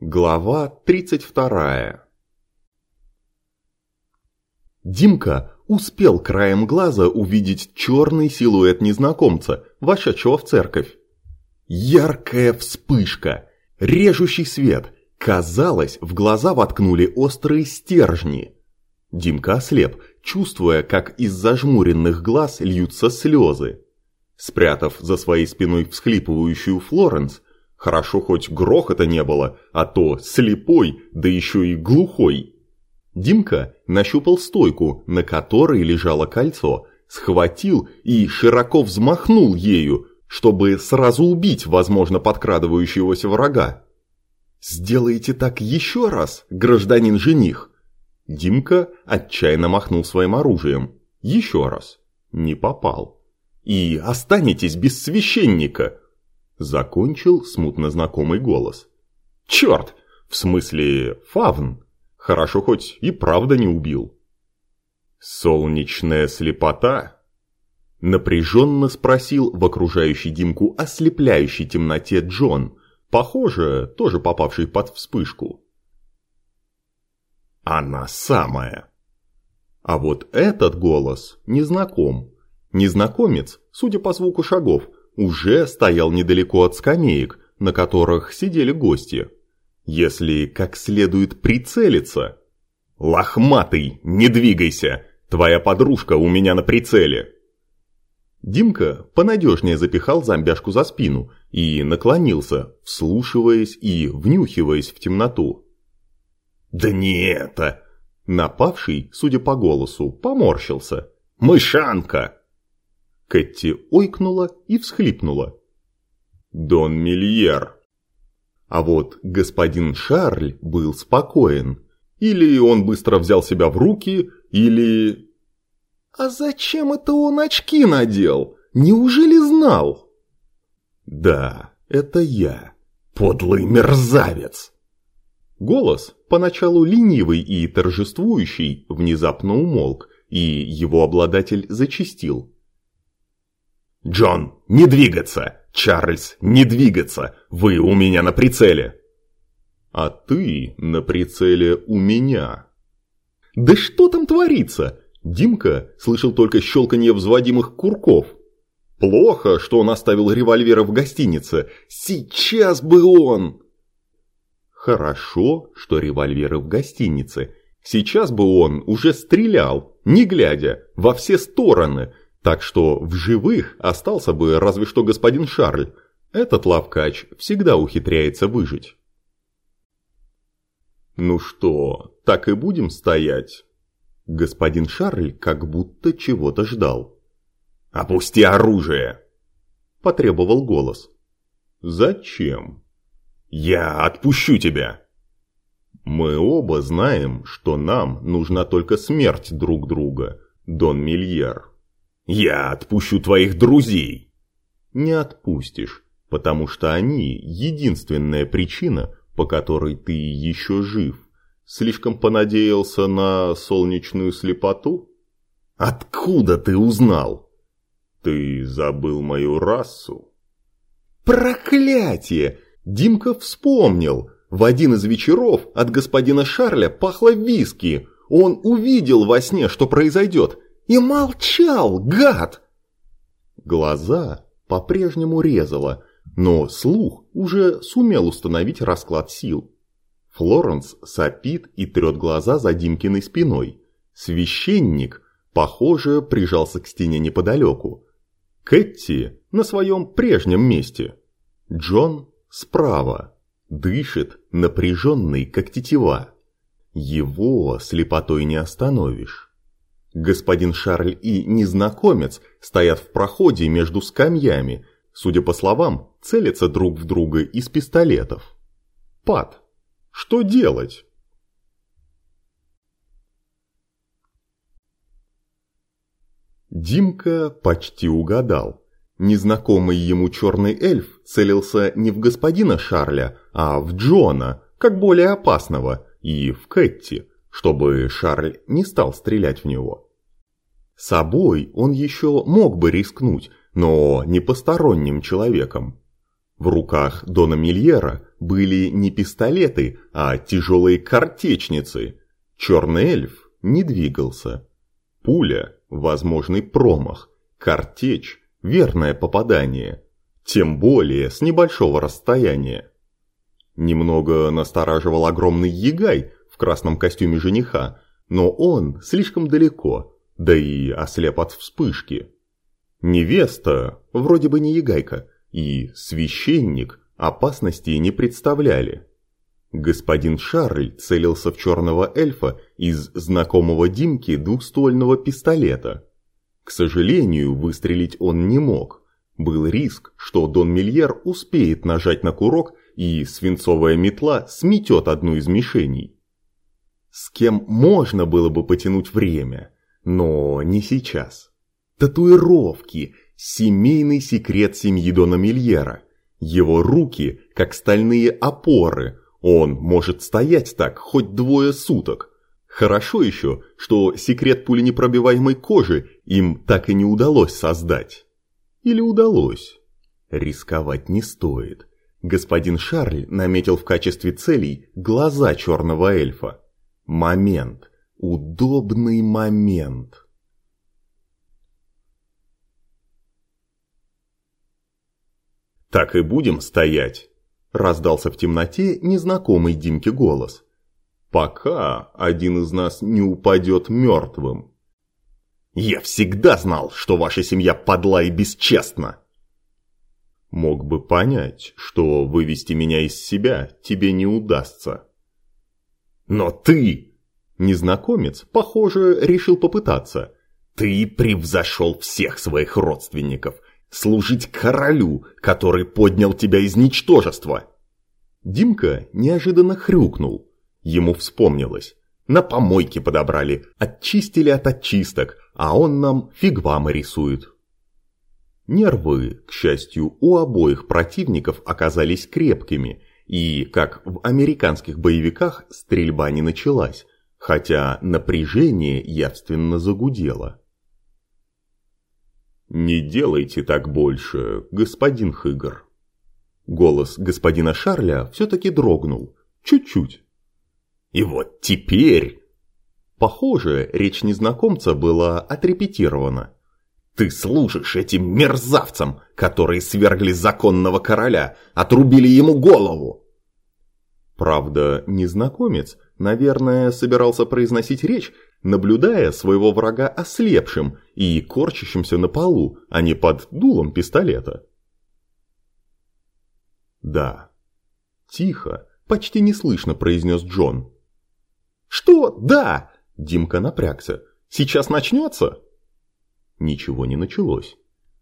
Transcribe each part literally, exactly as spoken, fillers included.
Глава тридцать вторая. Димка успел краем глаза увидеть черный силуэт незнакомца, вошедшего в церковь. Яркая вспышка, режущий свет. Казалось, в глаза воткнули острые стержни. Димка ослеп, чувствуя, как из зажмуренных глаз льются слезы. Спрятав за своей спиной всхлипывающую Флоренс, хорошо хоть грохота не было, а то слепой, да еще и глухой. Димка нащупал стойку, на которой лежало кольцо, схватил и широко взмахнул ею, чтобы сразу убить, возможно, подкрадывающегося врага. «Сделайте так еще раз, гражданин-жених!» Димка отчаянно махнул своим оружием. Еще раз. Не попал. «И останетесь без священника!» Закончил смутно знакомый голос. «Черт! В смысле, фавн! Хорошо хоть и правда не убил!» «Солнечная слепота?» Напряженно спросил в окружающей Димку ослепляющей темноте Джон, похоже, тоже попавший под вспышку. «Она самая!» А вот этот голос незнаком. Незнакомец, судя по звуку шагов, уже стоял недалеко от скамеек, на которых сидели гости. Если как следует прицелиться... «Лохматый, не двигайся! Твоя подружка у меня на прицеле!» Димка понадежнее запихал зомбяшку за спину и наклонился, вслушиваясь и внюхиваясь в темноту. «Да не это!» Напавший, судя по голосу, поморщился. «Мышанка!» Кэти ойкнула и всхлипнула. «Дон Мильер!» А вот господин Шарль был спокоен. Или он быстро взял себя в руки, или... «А зачем это он очки надел? Неужели знал?» «Да, это я, подлый мерзавец!» Голос, поначалу ленивый и торжествующий, внезапно умолк, и его обладатель зачастил. «Джон, не двигаться! Чарльз, не двигаться! Вы у меня на прицеле!» «А ты на прицеле у меня!» «Да что там творится?» Димка слышал только щелканье взводимых курков. «Плохо, что он оставил револьвера в гостинице. Сейчас бы он!» «Хорошо, что револьверы в гостинице. Сейчас бы он уже стрелял, не глядя, во все стороны, так что в живых остался бы разве что господин Шарль. Этот лавкач всегда ухитряется выжить». «Ну что, так и будем стоять?» Господин Шарль как будто чего-то ждал. «Опусти оружие!» Потребовал голос. «Зачем?» «Я отпущу тебя!» «Мы оба знаем, что нам нужна только смерть друг друга, Дон Мильер». «Я отпущу твоих друзей!» «Не отпустишь, потому что они единственная причина, по которой ты еще жив. Слишком понадеялся на солнечную слепоту?» «Откуда ты узнал?» «Ты забыл мою расу?» «Проклятие!» Димка вспомнил. В один из вечеров от господина Шарля пахло виски. Он увидел во сне, что произойдет, и молчал, гад! Глаза по-прежнему резало, но слух уже сумел установить расклад сил. Флоренс сопит и трет глаза за Димкиной спиной. Священник, похоже, прижался к стене неподалеку. Кэти на своем прежнем месте. Джон справа, дышит напряженный, как тетива. Его слепотой не остановишь. Господин Шарль и незнакомец стоят в проходе между скамьями, судя по словам, целятся друг в друга из пистолетов. Пат, что делать? Димка почти угадал. Незнакомый ему черный эльф целился не в господина Шарля, а в Джона, как более опасного, и в Кэти, чтобы Шарль не стал стрелять в него. Собой он еще мог бы рискнуть, но не посторонним человеком. В руках Дона Мильера были не пистолеты, а тяжелые картечницы. Черный эльф не двигался. Пуля – возможный промах, картечь – верное попадание, тем более с небольшого расстояния. Немного настораживал огромный ягай в красном костюме жениха, но он слишком далеко, да и ослеп от вспышки. Невеста, вроде бы не ягайка, и священник опасности не представляли. Господин Шарль целился в черного эльфа из знакомого Димки двухствольного пистолета. К сожалению, выстрелить он не мог. Был риск, что Дон Мильер успеет нажать на курок, и свинцовая метла сметет одну из мишеней. С кем можно было бы потянуть время, но не сейчас. Татуировки – семейный секрет семьи Дона Мильера. Его руки, как стальные опоры, он может стоять так хоть двое суток. Хорошо еще, что секрет пуленепробиваемой кожи им так и не удалось создать. Или удалось? Рисковать не стоит. Господин Шарль наметил в качестве целей глаза черного эльфа. Момент. Удобный момент. «Так и будем стоять», – раздался в темноте незнакомый Димке голос. «Пока один из нас не упадет мертвым». «Я всегда знал, что ваша семья подла и бесчестна!» «Мог бы понять, что вывести меня из себя тебе не удастся». «Но ты...» Незнакомец, похоже, решил попытаться. «Ты превзошел всех своих родственников. Служить королю, который поднял тебя из ничтожества!» Димка неожиданно хрюкнул. Ему вспомнилось. На помойке подобрали, очистили от очисток, а он нам фигвамы рисует. Нервы, к счастью, у обоих противников оказались крепкими, и, как в американских боевиках, стрельба не началась, хотя напряжение явственно загудело. «Не делайте так больше, господин Хыгр». Голос господина Шарля все-таки дрогнул, чуть-чуть. «И вот теперь...» Похоже, речь незнакомца была отрепетирована. «Ты служишь этим мерзавцам, которые свергли законного короля, отрубили ему голову!» Правда, незнакомец, наверное, собирался произносить речь, наблюдая своего врага ослепшим и корчащимся на полу, а не под дулом пистолета. «Да». Тихо, почти неслышно произнес Джон. «Что? Да!» Димка напрягся. «Сейчас начнется?» Ничего не началось.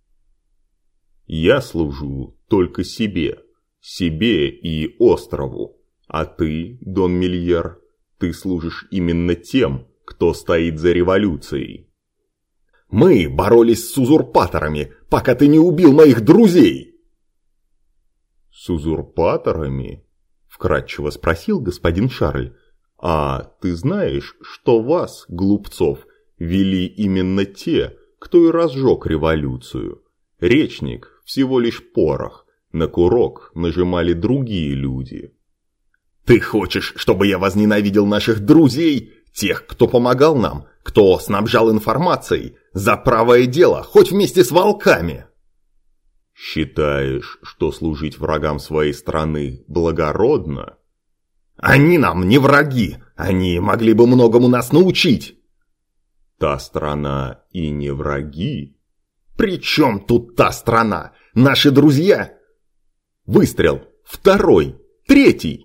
«Я служу только себе, себе и острову, а ты, Дон Мильер, ты служишь именно тем, кто стоит за революцией». «Мы боролись с узурпаторами, пока ты не убил моих друзей!» «С узурпаторами?» – вкратчиво спросил господин Шарль. «А ты знаешь, что вас, глупцов, вели именно те, кто и разжег революцию? Речник – всего лишь порох, на курок нажимали другие люди». «Ты хочешь, чтобы я возненавидел наших друзей, тех, кто помогал нам, кто снабжал информацией, за правое дело, хоть вместе с волками?» «Считаешь, что служить врагам своей страны благородно?» «Они нам не враги, они могли бы многому нас научить!» «Та страна и не враги?» «При чем тут та страна? Наши друзья!» Выстрел! Второй! Третий!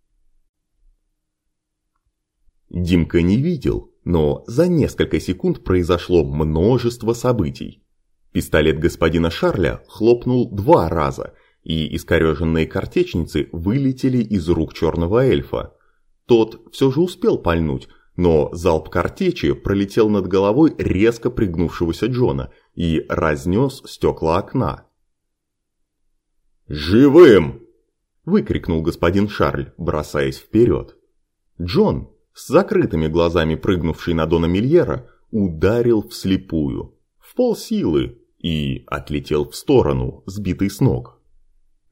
Димка не видел, но за несколько секунд произошло множество событий. Пистолет господина Шарля хлопнул два раза, и искореженные картечницы вылетели из рук черного эльфа. Тот все же успел пальнуть, но залп картечи пролетел над головой резко пригнувшегося Джона и разнес стекла окна. «Живым!» – выкрикнул господин Шарль, бросаясь вперед. Джон, с закрытыми глазами прыгнувший на Дона Мильера, ударил вслепую, в полсилы, и отлетел в сторону, сбитый с ног.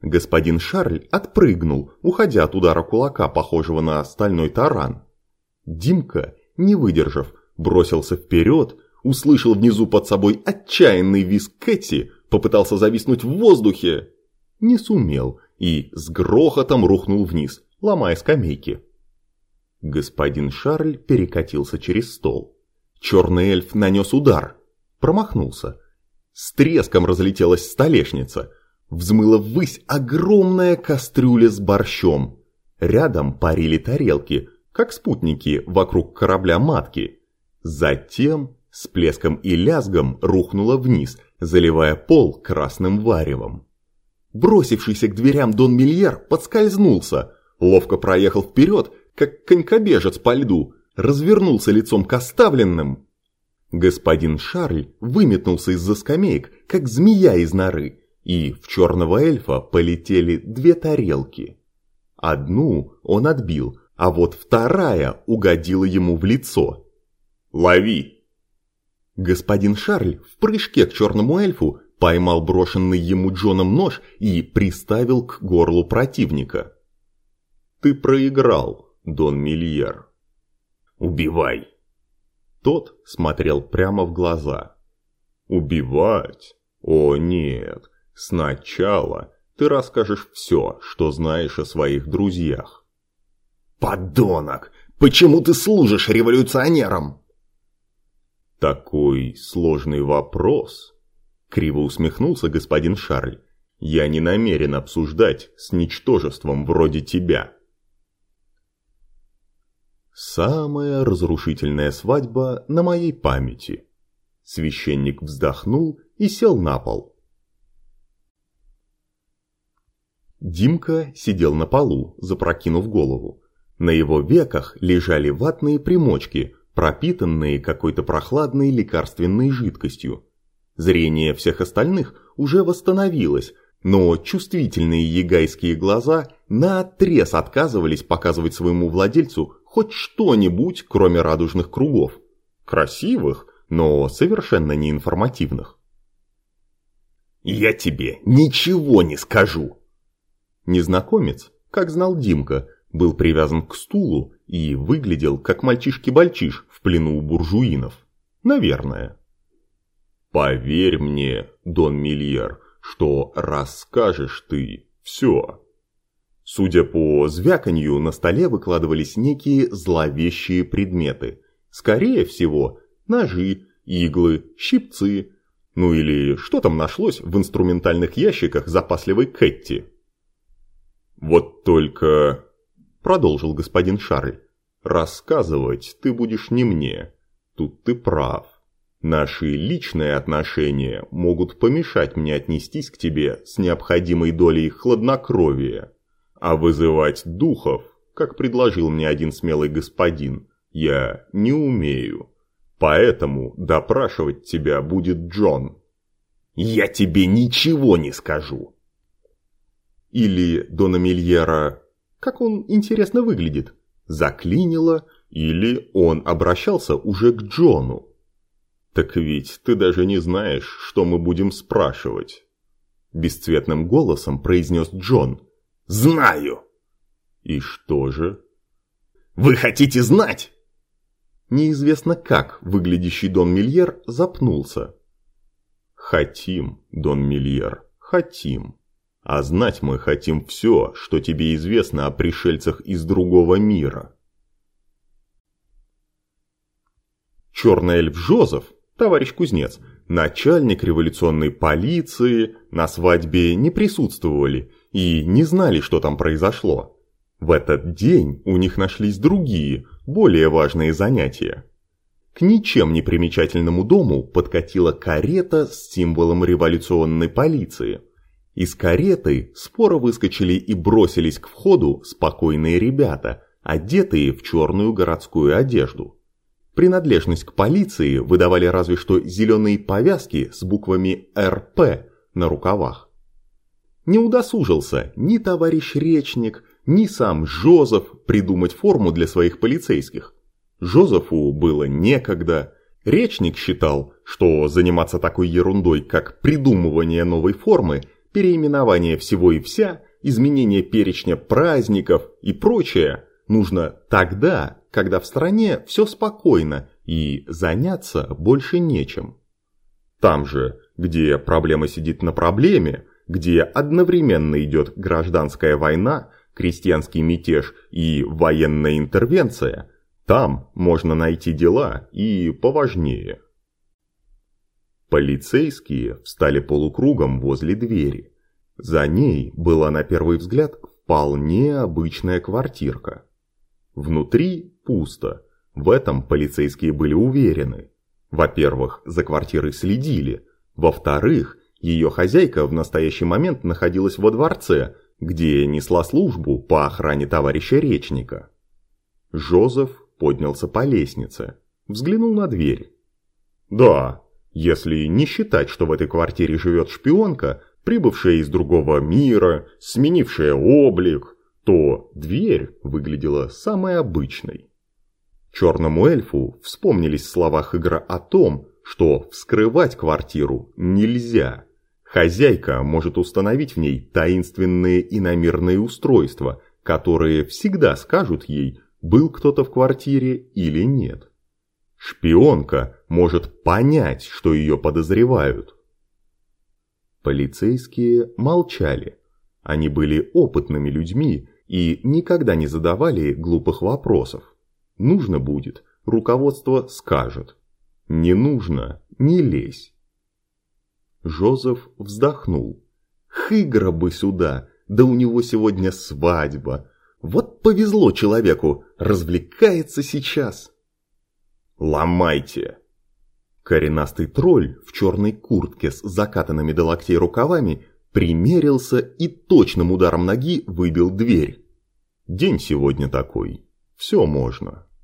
Господин Шарль отпрыгнул, уходя от удара кулака, похожего на стальной таран. Димка, не выдержав, бросился вперед, услышал внизу под собой отчаянный визг Кэти, попытался зависнуть в воздухе. Не сумел и с грохотом рухнул вниз, ломая скамейки. Господин Шарль перекатился через стол. Черный эльф нанес удар. Промахнулся. С треском разлетелась столешница. Взмыла ввысь огромная кастрюля с борщом. Рядом парили тарелки, как спутники вокруг корабля-матки. Затем с плеском и лязгом рухнула вниз, заливая пол красным варевом. Бросившийся к дверям Дон Мильер подскользнулся, ловко проехал вперед, как конькобежец по льду, развернулся лицом к оставленным. Господин Шарль выметнулся из-за скамеек, как змея из норы, и в черного эльфа полетели две тарелки. Одну он отбил, а вот вторая угодила ему в лицо. «Лови!» Господин Шарль в прыжке к черному эльфу поймал брошенный ему Джоном нож и приставил к горлу противника. «Ты проиграл, Дон Мильер». «Убивай!» Тот смотрел прямо в глаза. «Убивать? О нет, сначала ты расскажешь все, что знаешь о своих друзьях». «Подонок! Почему ты служишь революционерам?» «Такой сложный вопрос», — криво усмехнулся господин Шарль. «Я не намерен обсуждать с ничтожеством вроде тебя». Самая разрушительная свадьба на моей памяти. Священник вздохнул и сел на пол. Димка сидел на полу, запрокинув голову. На его веках лежали ватные примочки, пропитанные какой-то прохладной лекарственной жидкостью. Зрение всех остальных уже восстановилось, но чувствительные ягайские глаза наотрез отказывались показывать своему владельцу хоть что-нибудь, кроме радужных кругов. Красивых, но совершенно неинформативных. «Я тебе ничего не скажу!» Незнакомец, как знал Димка, был привязан к стулу и выглядел как мальчишки-бальчиш в плену у буржуинов. Наверное. «Поверь мне, Дон Мильер, что расскажешь ты все». Судя по звяканью, на столе выкладывались некие зловещие предметы. Скорее всего, ножи, иглы, щипцы. Ну или что там нашлось в инструментальных ящиках запасливой Кэтти. «Вот только...» — продолжил господин Шарль. «Рассказывать ты будешь не мне. Тут ты прав. Наши личные отношения могут помешать мне отнестись к тебе с необходимой долей хладнокровия. А вызывать духов, как предложил мне один смелый господин, я не умею. Поэтому допрашивать тебя будет Джон». «Я тебе ничего не скажу!» Или Дона Мильера, как он интересно выглядит, заклинило, или он обращался уже к Джону. «Так ведь ты даже не знаешь, что мы будем спрашивать», – бесцветным голосом произнес Джон. «Знаю!» «И что же?» «Вы хотите знать?» Неизвестно как выглядящий Дон Мильер запнулся. «Хотим, Дон Мильер, хотим. А знать мы хотим все, что тебе известно о пришельцах из другого мира». Черный эльф Жозеф, товарищ кузнец, начальник революционной полиции, на свадьбе не присутствовали и не знали, что там произошло. В этот день у них нашлись другие, более важные занятия. К ничем не примечательному дому подкатила карета с символом революционной полиции. Из кареты споро выскочили и бросились к входу спокойные ребята, одетые в черную городскую одежду. Принадлежность к полиции выдавали разве что зеленые повязки с буквами эр пэ на рукавах. Не удосужился ни товарищ Речник, ни сам Жозеф придумать форму для своих полицейских. Жозефу было некогда. Речник считал, что заниматься такой ерундой, как придумывание новой формы, переименование всего и вся, изменение перечня праздников и прочее нужно тогда, когда в стране все спокойно и заняться больше нечем. Там же, где проблема сидит на проблеме, где одновременно идет гражданская война, крестьянский мятеж и военная интервенция, там можно найти дела и поважнее. Полицейские встали полукругом возле двери. За ней была на первый взгляд вполне обычная квартирка. Внутри пусто, в этом полицейские были уверены. Во-первых, за квартирой следили, во-вторых, ее хозяйка в настоящий момент находилась во дворце, где несла службу по охране товарища Речника. Жозеф поднялся по лестнице, взглянул на дверь. Да, если не считать, что в этой квартире живет шпионка, прибывшая из другого мира, сменившая облик, то дверь выглядела самой обычной. Черному эльфу вспомнились слова Хыгра о том, что вскрывать квартиру нельзя. Хозяйка может установить в ней таинственные иномирные устройства, которые всегда скажут ей, был кто-то в квартире или нет. Шпионка может понять, что ее подозревают. Полицейские молчали. Они были опытными людьми и никогда не задавали глупых вопросов. Нужно будет, руководство скажет. Не нужно, не лезь. Жозеф вздохнул. Хыгра бы сюда, да у него сегодня свадьба. Вот повезло человеку, развлекается сейчас. Ломайте. Коренастый тролль в черной куртке с закатанными до локтей рукавами примерился и точным ударом ноги выбил дверь. День сегодня такой, все можно.